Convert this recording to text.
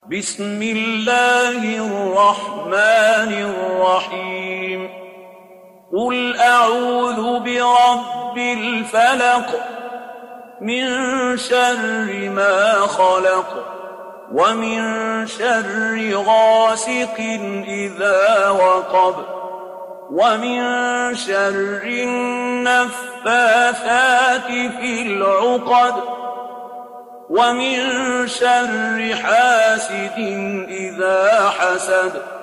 بسم الله الرحمن الرحيم قل أعوذ برب الفلق من شر ما خلق ومن شر غاسق إذا وقب ومن شر النفاثات في العقد ومن شر حاسد إذا حسد